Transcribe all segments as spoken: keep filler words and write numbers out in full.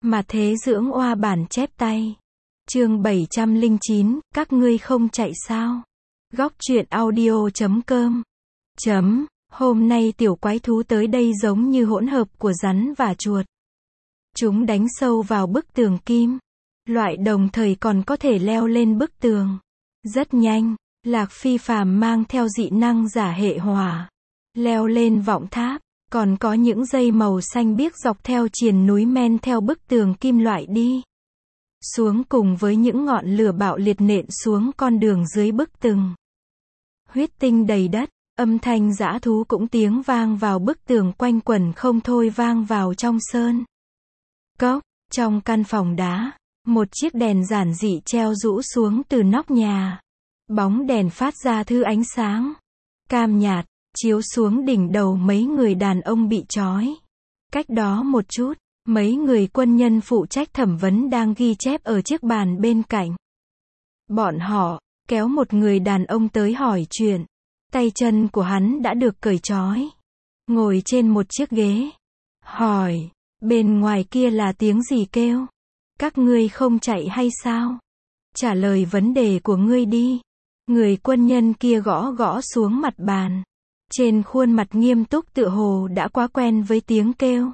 Mà thế dưỡng oa bản chép tay. Chương bảy trăm lẻ chín, các ngươi không chạy sao? Góc truyện audio chấm com. Chấm, hôm nay tiểu quái thú tới đây giống như hỗn hợp của rắn và chuột. Chúng đánh sâu vào bức tường kim. Loại đồng thời còn có thể leo lên bức tường. Rất nhanh, Lạc Phi Phàm mang theo dị năng giả hệ hỏa. Leo lên vọng tháp. Còn có những dây màu xanh biếc dọc theo triền núi men theo bức tường kim loại đi xuống, cùng với những ngọn lửa bạo liệt nện xuống con đường dưới bức tường. Huyết tinh đầy đất, âm thanh dã thú cũng tiếng vang vào bức tường quanh quẩn không thôi vang vào trong sơn cốc. Trong căn phòng đá, một chiếc đèn giản dị treo rũ xuống từ nóc nhà. Bóng đèn phát ra thứ ánh sáng cam nhạt, chiếu xuống đỉnh đầu mấy người đàn ông bị trói. Cách đó một chút, mấy người quân nhân phụ trách thẩm vấn đang ghi chép ở chiếc bàn bên cạnh. Bọn họ kéo một người đàn ông tới hỏi chuyện. Tay chân của hắn đã được cởi trói, ngồi trên một chiếc ghế. Hỏi, bên ngoài kia là tiếng gì kêu? Các ngươi không chạy hay sao? Trả lời vấn đề của ngươi đi. Người quân nhân kia gõ gõ xuống mặt bàn. Trên khuôn mặt nghiêm túc tựa hồ đã quá quen với tiếng kêu.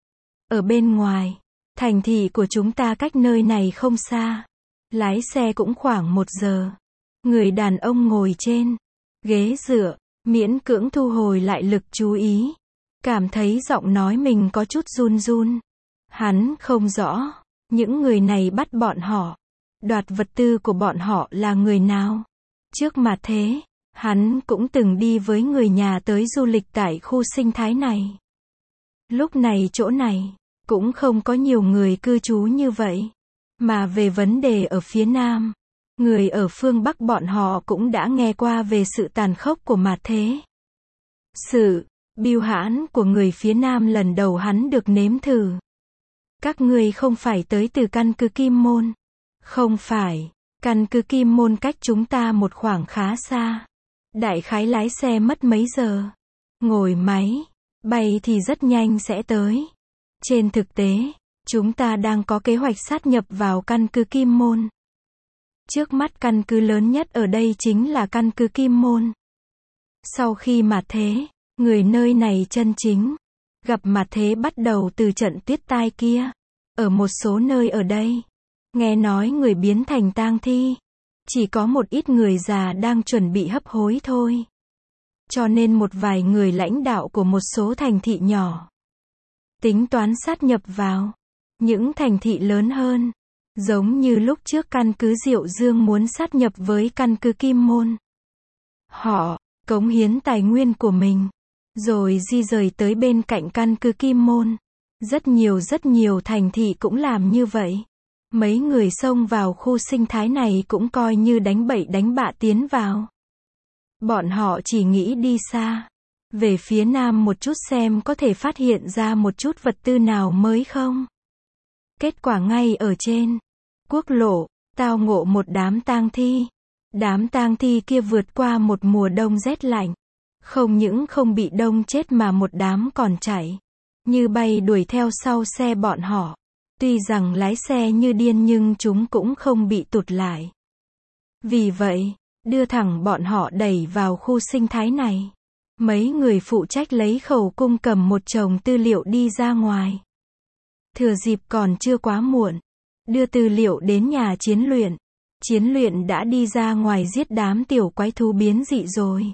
Ở bên ngoài, thành thị của chúng ta cách nơi này không xa. Lái xe cũng khoảng một giờ. Người đàn ông ngồi trên ghế dựa, miễn cưỡng thu hồi lại lực chú ý. Cảm thấy giọng nói mình có chút run run. Hắn không rõ, những người này bắt bọn họ, đoạt vật tư của bọn họ là người nào. Trước mặt thế, hắn cũng từng đi với người nhà tới du lịch tại khu sinh thái này. Lúc này chỗ này, cũng không có nhiều người cư trú như vậy. Mà về vấn đề ở phía Nam, người ở phương Bắc bọn họ cũng đã nghe qua về sự tàn khốc của mặt thế. Sự bưu hãn của người phía Nam lần đầu hắn được nếm thử. Các ngươi không phải tới từ căn cứ Kim Môn. Không phải, căn cứ Kim Môn cách chúng ta một khoảng khá xa. Đại khái lái xe mất mấy giờ. Ngồi máy bay thì rất nhanh sẽ tới. Trên thực tế, chúng ta đang có kế hoạch sát nhập vào căn cứ Kim Môn. Trước mắt căn cứ lớn nhất ở đây chính là căn cứ Kim Môn. Sau khi mặt thế, người nơi này chân chính gặp mặt thế bắt đầu từ trận tuyết tai kia. Ở một số nơi ở đây, nghe nói người biến thành tang thi. Chỉ có một ít người già đang chuẩn bị hấp hối thôi. Cho nên một vài người lãnh đạo của một số thành thị nhỏ tính toán sát nhập vào những thành thị lớn hơn. Giống như lúc trước căn cứ Diệu Dương muốn sát nhập với căn cứ Kim Môn. Họ cống hiến tài nguyên của mình, rồi di rời tới bên cạnh căn cứ Kim Môn. Rất nhiều rất nhiều thành thị cũng làm như vậy. Mấy người xông vào khu sinh thái này cũng coi như đánh bậy đánh bạ tiến vào. Bọn họ chỉ nghĩ đi xa, về phía Nam một chút xem có thể phát hiện ra một chút vật tư nào mới không. Kết quả ngay ở trên quốc lộ, tao ngộ một đám tang thi. Đám tang thi kia vượt qua một mùa đông rét lạnh. Không những không bị đông chết mà một đám còn chạy như bay đuổi theo sau xe bọn họ. Tuy rằng lái xe như điên nhưng chúng cũng không bị tụt lại. Vì vậy, đưa thẳng bọn họ đẩy vào khu sinh thái này. Mấy người phụ trách lấy khẩu cung cầm một chồng tư liệu đi ra ngoài. Thừa dịp còn chưa quá muộn, đưa tư liệu đến nhà chiến luyện. Chiến luyện đã đi ra ngoài giết đám tiểu quái thú biến dị rồi.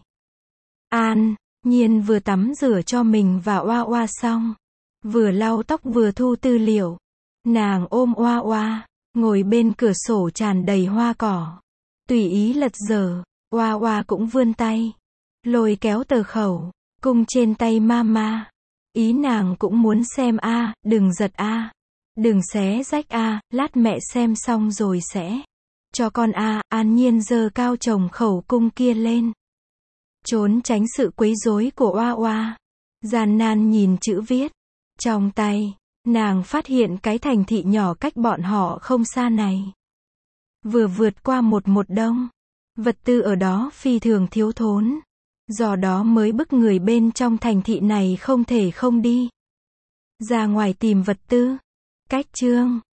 An Nhiên vừa tắm rửa cho mình và Oa Oa xong, vừa lau tóc vừa thu tư liệu. Nàng ôm Oa Oa, ngồi bên cửa sổ tràn đầy hoa cỏ. Tùy ý lật dở, Oa Oa cũng vươn tay, lôi kéo tờ khẩu cung trên tay mama. Ý nàng cũng muốn xem a, à, đừng giật a, à, đừng xé rách a, à, lát mẹ xem xong rồi sẽ cho con a. À. An Nhiên giơ cao chồng khẩu cung kia lên, trốn tránh sự quấy rối của Oa Oa. Gian nan nhìn chữ viết trong tay. Nàng phát hiện cái thành thị nhỏ cách bọn họ không xa này vừa vượt qua một một đông. Vật tư ở đó phi thường thiếu thốn. Do đó mới bức người bên trong thành thị này không thể không đi ra ngoài tìm vật tư. Cách chương